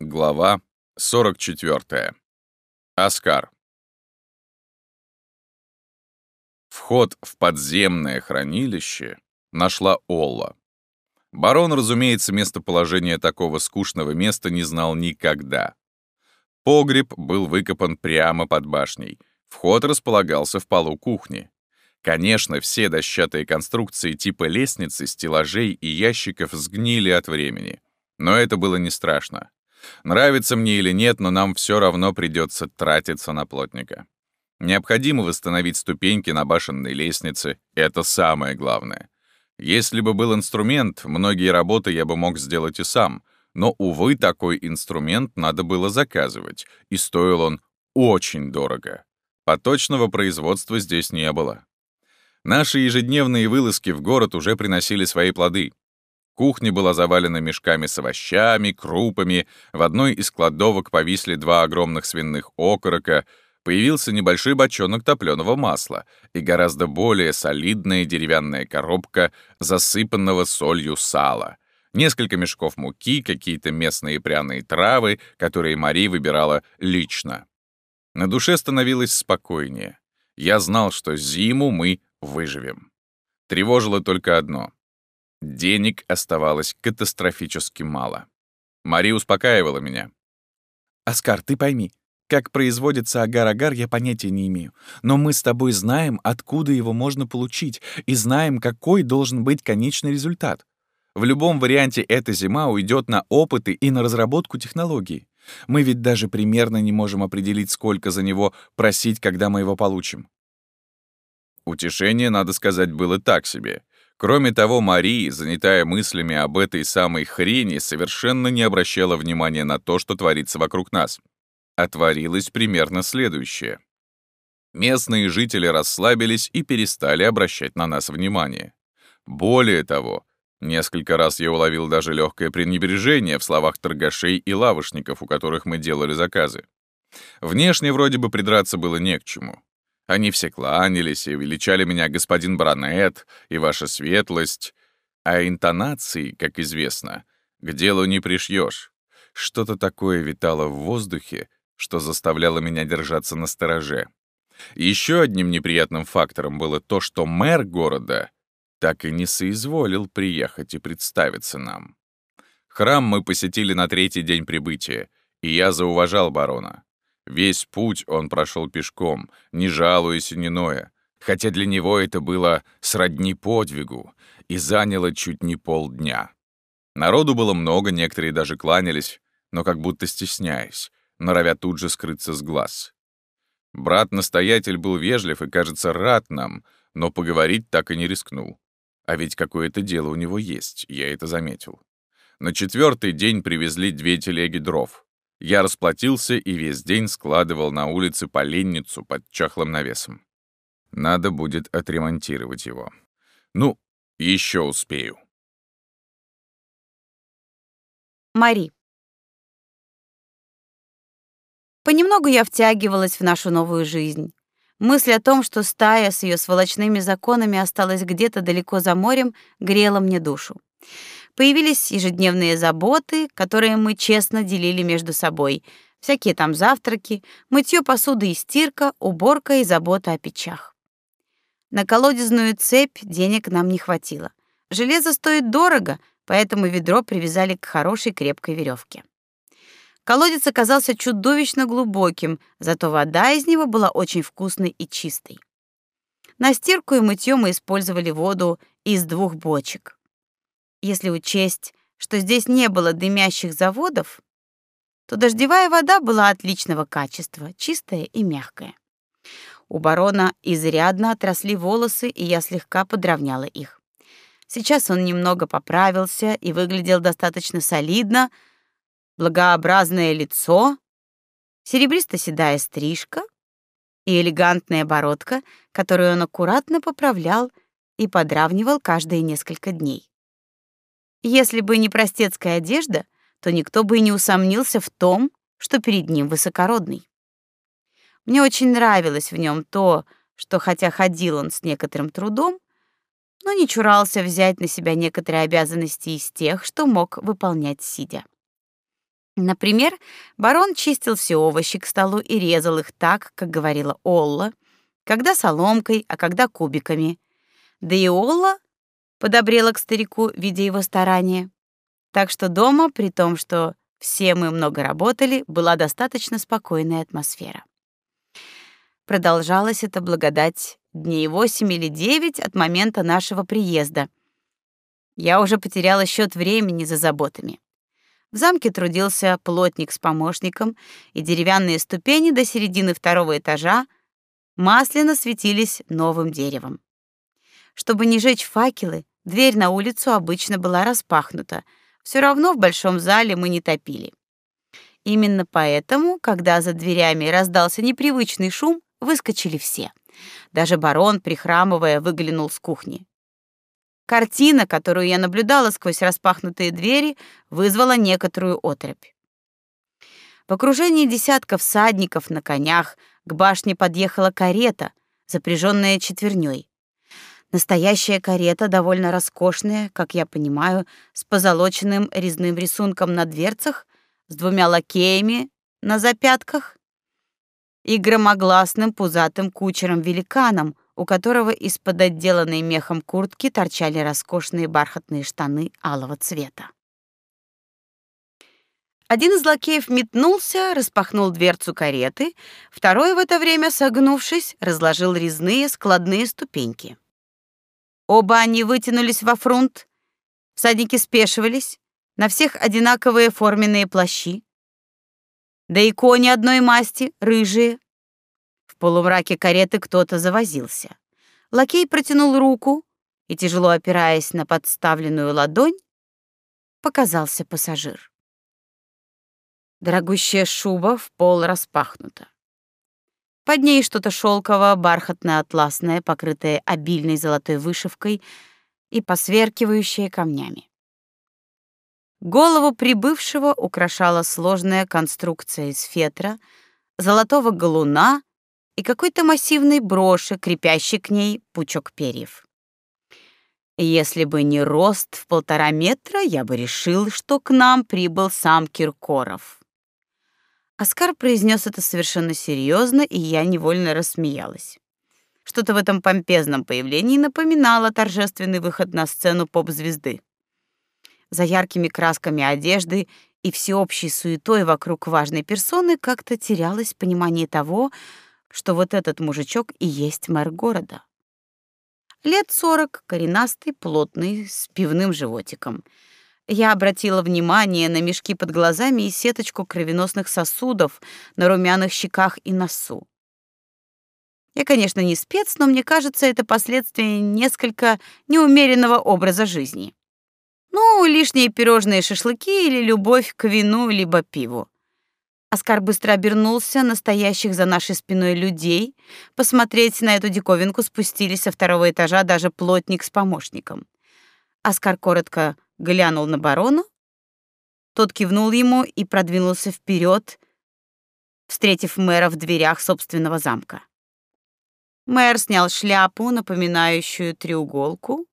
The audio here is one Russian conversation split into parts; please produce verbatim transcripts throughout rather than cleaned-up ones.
Глава сорок четвёртая. Оскар. Вход в подземное хранилище нашла Олла. Барон, разумеется, местоположение такого скучного места не знал никогда. Погреб был выкопан прямо под башней. Вход располагался в полу кухни. Конечно, все дощатые конструкции типа лестницы, стеллажей и ящиков сгнили от времени. Но это было не страшно. Нравится мне или нет, но нам все равно придется тратиться на плотника. Необходимо восстановить ступеньки на башенной лестнице, это самое главное. Если бы был инструмент, многие работы я бы мог сделать и сам, но, увы, такой инструмент надо было заказывать, и стоил он очень дорого. Поточного производства здесь не было. Наши ежедневные вылазки в город уже приносили свои плоды. Кухня была завалена мешками с овощами, крупами, в одной из кладовок повисли два огромных свиных окорока, появился небольшой бочонок топленого масла и гораздо более солидная деревянная коробка засыпанного солью сала, несколько мешков муки, какие-то местные пряные травы, которые Мари выбирала лично. На душе становилось спокойнее. Я знал, что зиму мы выживем. Тревожило только одно. Денег оставалось катастрофически мало. Мари успокаивала меня. «Оскар, ты пойми, как производится агар-агар, я понятия не имею. Но мы с тобой знаем, откуда его можно получить, и знаем, какой должен быть конечный результат. В любом варианте эта зима уйдет на опыты и на разработку технологий. Мы ведь даже примерно не можем определить, сколько за него просить, когда мы его получим». Утешение, надо сказать, было так себе. Кроме того, Мари, занятая мыслями об этой самой хрени, совершенно не обращала внимания на то, что творится вокруг нас. А творилось примерно следующее. Местные жители расслабились и перестали обращать на нас внимание. Более того, несколько раз я уловил даже легкое пренебрежение в словах торгашей и лавочников, у которых мы делали заказы. Внешне вроде бы придраться было не к чему. Они все кланялись и величали меня господин баронет и ваша светлость, а интонации, как известно, к делу не пришьешь. Что-то такое витало в воздухе, что заставляло меня держаться настороже. Еще одним неприятным фактором было то, что мэр города так и не соизволил приехать и представиться нам. Храм мы посетили на третий день прибытия, и я зауважал барона. Весь путь он прошел пешком, не жалуясь и не ноя, хотя для него это было сродни подвигу и заняло чуть не полдня. Народу было много, некоторые даже кланялись, но как будто стесняясь, норовя тут же скрыться с глаз. Брат-настоятель был вежлив и, кажется, рад нам, но поговорить так и не рискнул. А ведь какое-то дело у него есть, я это заметил. На четвертый день привезли две телеги дров. Я расплатился и весь день складывал на улице поленницу под чахлым навесом. Надо будет отремонтировать его. Ну, еще успею. Мари. Понемногу я втягивалась в нашу новую жизнь. Мысль о том, что стая с ее сволочными законами осталась где-то далеко за морем, грела мне душу. Появились ежедневные заботы, которые мы честно делили между собой. Всякие там завтраки, мытье посуды и стирка, уборка и забота о печах. На колодезную цепь денег нам не хватило. Железо стоит дорого, поэтому ведро привязали к хорошей крепкой веревке. Колодец оказался чудовищно глубоким, зато вода из него была очень вкусной и чистой. На стирку и мытье мы использовали воду из двух бочек. Если учесть, что здесь не было дымящих заводов, то дождевая вода была отличного качества, чистая и мягкая. У барона изрядно отросли волосы, и я слегка подровняла их. Сейчас он немного поправился и выглядел достаточно солидно, благообразное лицо, серебристо-седая стрижка и элегантная бородка, которую он аккуратно поправлял и подравнивал каждые несколько дней. Если бы не простецкая одежда, то никто бы и не усомнился в том, что перед ним высокородный. Мне очень нравилось в нем то, что хотя ходил он с некоторым трудом, но не чурался взять на себя некоторые обязанности из тех, что мог выполнять сидя. Например, барон чистил все овощи к столу и резал их так, как говорила Олла, когда соломкой, а когда кубиками. Да и Олла подобрела к старику, видя его старания. Так что дома, при том, что все мы много работали, была достаточно спокойная атмосфера. Продолжалось это благодать дней восемь или девять от момента нашего приезда. Я уже потеряла счет времени за заботами. В замке трудился плотник с помощником, и деревянные ступени до середины второго этажа масляно светились новым деревом. Чтобы не жечь факелы, дверь на улицу обычно была распахнута. Все равно в большом зале мы не топили. Именно поэтому, когда за дверями раздался непривычный шум, выскочили все. Даже барон, прихрамывая, выглянул с кухни. Картина, которую я наблюдала сквозь распахнутые двери, вызвала некоторую оторопь. В окружении десятков всадников на конях к башне подъехала карета, запряженная четверней. Настоящая карета, довольно роскошная, как я понимаю, с позолоченным резным рисунком на дверцах, с двумя лакеями на запятках и громогласным пузатым кучером-великаном, у которого из-под отделанной мехом куртки торчали роскошные бархатные штаны алого цвета. Один из лакеев метнулся, распахнул дверцу кареты, второй в это время, согнувшись, разложил резные складные ступеньки. Оба они вытянулись во фрунт, всадники спешивались, на всех одинаковые форменные плащи, да и кони одной масти, рыжие. В полумраке кареты кто-то завозился. Лакей протянул руку, и, тяжело опираясь на подставленную ладонь, показался пассажир. Дорогущая шуба в пол распахнута. Под ней что-то шелковое, бархатно-атласное, покрытое обильной золотой вышивкой и посверкивающее камнями. Голову прибывшего украшала сложная конструкция из фетра, золотого галуна и какой-то массивной броши, крепящей к ней пучок перьев. Если бы не рост в полтора метра, я бы решил, что к нам прибыл сам Киркоров. Оскар произнес это совершенно серьезно, и я невольно рассмеялась. Что-то в этом помпезном появлении напоминало торжественный выход на сцену поп-звезды. За яркими красками одежды и всеобщей суетой вокруг важной персоны как-то терялось понимание того, что вот этот мужичок и есть мэр города. Лет сорок, коренастый, плотный, с пивным животиком. Я обратила внимание на мешки под глазами и сеточку кровеносных сосудов на румяных щеках и носу. Я, конечно, не спец, но мне кажется, это последствия несколько неумеренного образа жизни. Ну, лишние пирожные шашлыки или любовь к вину либо пиву. Оскар быстро обернулся на стоящих за нашей спиной людей. Посмотреть на эту диковинку спустились со второго этажа даже плотник с помощником. Оскар коротко глянул на барона. Тот кивнул ему и продвинулся вперед, встретив мэра в дверях собственного замка. Мэр снял шляпу, напоминающую треуголку,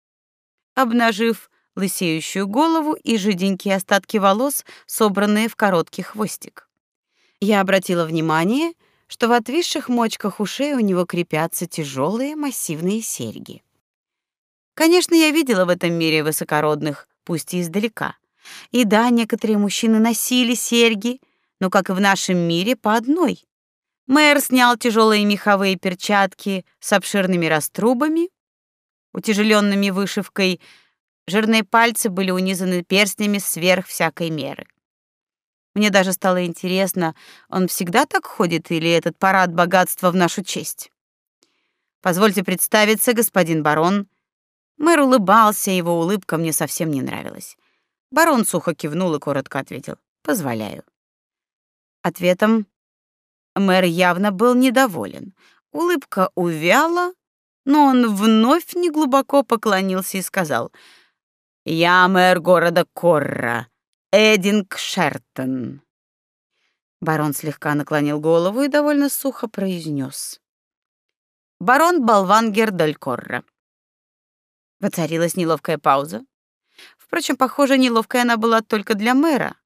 обнажив лысеющую голову и жиденькие остатки волос, собранные в короткий хвостик. Я обратила внимание, что в отвисших мочках ушей у него крепятся тяжелые массивные серьги. Конечно, я видела в этом мире высокородных, пусть и издалека. И да, некоторые мужчины носили серьги, но, как и в нашем мире, по одной. Мэр снял тяжелые меховые перчатки с обширными раструбами, утяжеленными вышивкой. Жирные пальцы были унизаны перстнями сверх всякой меры. Мне даже стало интересно, он всегда так ходит или этот парад богатства в нашу честь? Позвольте представиться, господин барон. Мэр улыбался, его улыбка мне совсем не нравилась. Барон сухо кивнул и коротко ответил: «Позволяю». Ответом мэр явно был недоволен. Улыбка увяла, но он вновь неглубоко поклонился и сказал: «Я мэр города Корра, Эдинг Шертон». Барон слегка наклонил голову и довольно сухо произнес: «Барон Болвангер дель Корра». Воцарилась неловкая пауза. Впрочем, похоже, неловкая она была только для мэра.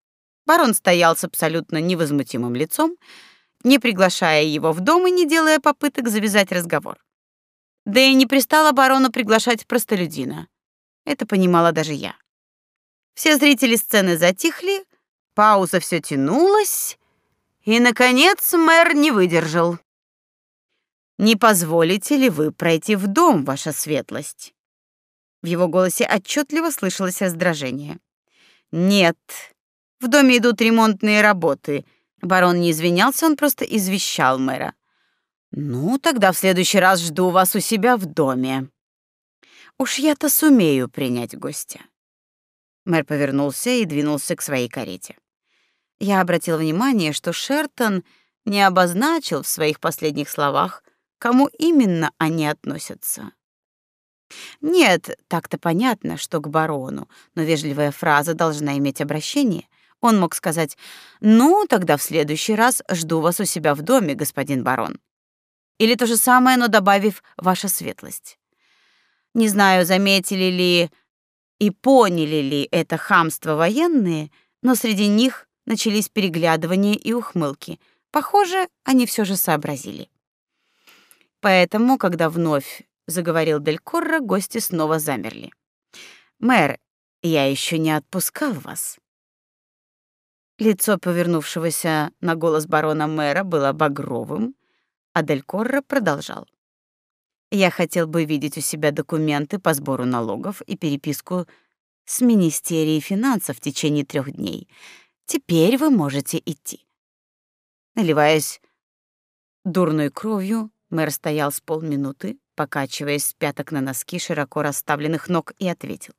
Барон стоял с абсолютно невозмутимым лицом, не приглашая его в дом и не делая попыток завязать разговор. Да и не пристало барону приглашать простолюдина. Это понимала даже я. Все зрители сцены затихли, пауза все тянулась, и, наконец, мэр не выдержал. «Не позволите ли вы пройти в дом, ваша светлость?» В его голосе отчетливо слышалось раздражение. «Нет, в доме идут ремонтные работы». Барон не извинялся, он просто извещал мэра. «Ну, тогда в следующий раз жду вас у себя в доме. Уж я-то сумею принять гостя». Мэр повернулся и двинулся к своей карете. Я обратила внимание, что Шертон не обозначил в своих последних словах, к кому именно они относятся. Нет, так-то понятно, что к барону, но вежливая фраза должна иметь обращение. Он мог сказать: «Ну, тогда в следующий раз жду вас у себя в доме, господин барон». Или то же самое, но добавив «ваша светлость». Не знаю, заметили ли и поняли ли это хамство военные, но среди них начались переглядывания и ухмылки. Похоже, они все же сообразили. Поэтому, когда вновь заговорил Дель Корро, гости снова замерли. «Мэр, я еще не отпускал вас». Лицо повернувшегося на голос барона мэра было багровым, а Дель Корро продолжал. «Я хотел бы видеть у себя документы по сбору налогов и переписку с Министерией финансов в течение трех дней. Теперь вы можете идти». Наливаясь дурной кровью, мэр стоял с полминуты, покачиваясь с пяток на носки широко расставленных ног, и ответил: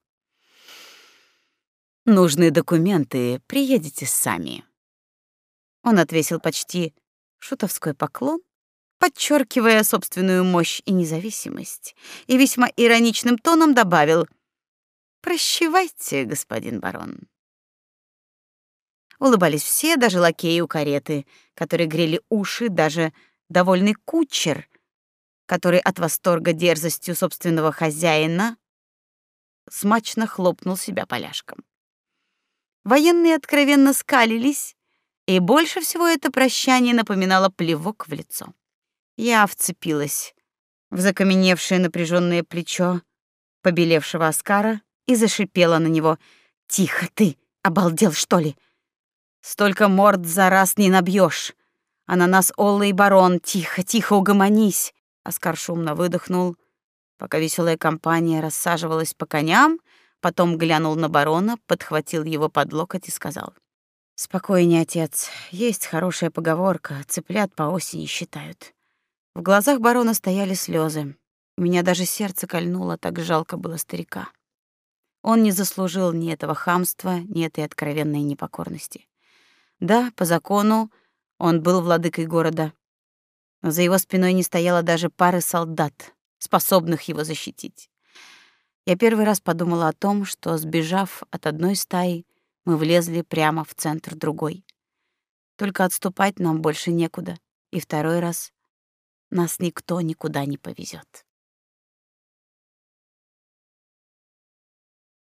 «Нужные документы приедете сами». Он отвесил почти шутовской поклон, подчеркивая собственную мощь и независимость, и весьма ироничным тоном добавил: «Прощавайте, господин барон». Улыбались все, даже лакеи у кареты, которые грели уши, даже довольный кучер, который от восторга дерзостью собственного хозяина смачно хлопнул себя поляшком. Военные откровенно скалились, и больше всего это прощание напоминало плевок в лицо. Я вцепилась в закаменевшее напряженное плечо побелевшего Оскара и зашипела на него: «Тихо ты, обалдел, что ли? Столько морд за раз не набьешь. А на нас Олла и барон. Тихо, тихо, угомонись». Оскар шумно выдохнул, пока веселая компания рассаживалась по коням, потом глянул на барона, подхватил его под локоть и сказал: «Спокойнее, отец. Есть хорошая поговорка: цыплят по осени считают». В глазах барона стояли слезы. У меня даже сердце кольнуло, так жалко было старика. Он не заслужил ни этого хамства, ни этой откровенной непокорности. Да, по закону он был владыкой города, но за его спиной не стояло даже пары солдат, способных его защитить. Я первый раз подумала о том, что, сбежав от одной стаи, мы влезли прямо в центр другой. Только отступать нам больше некуда, и второй раз нас никто никуда не повезет.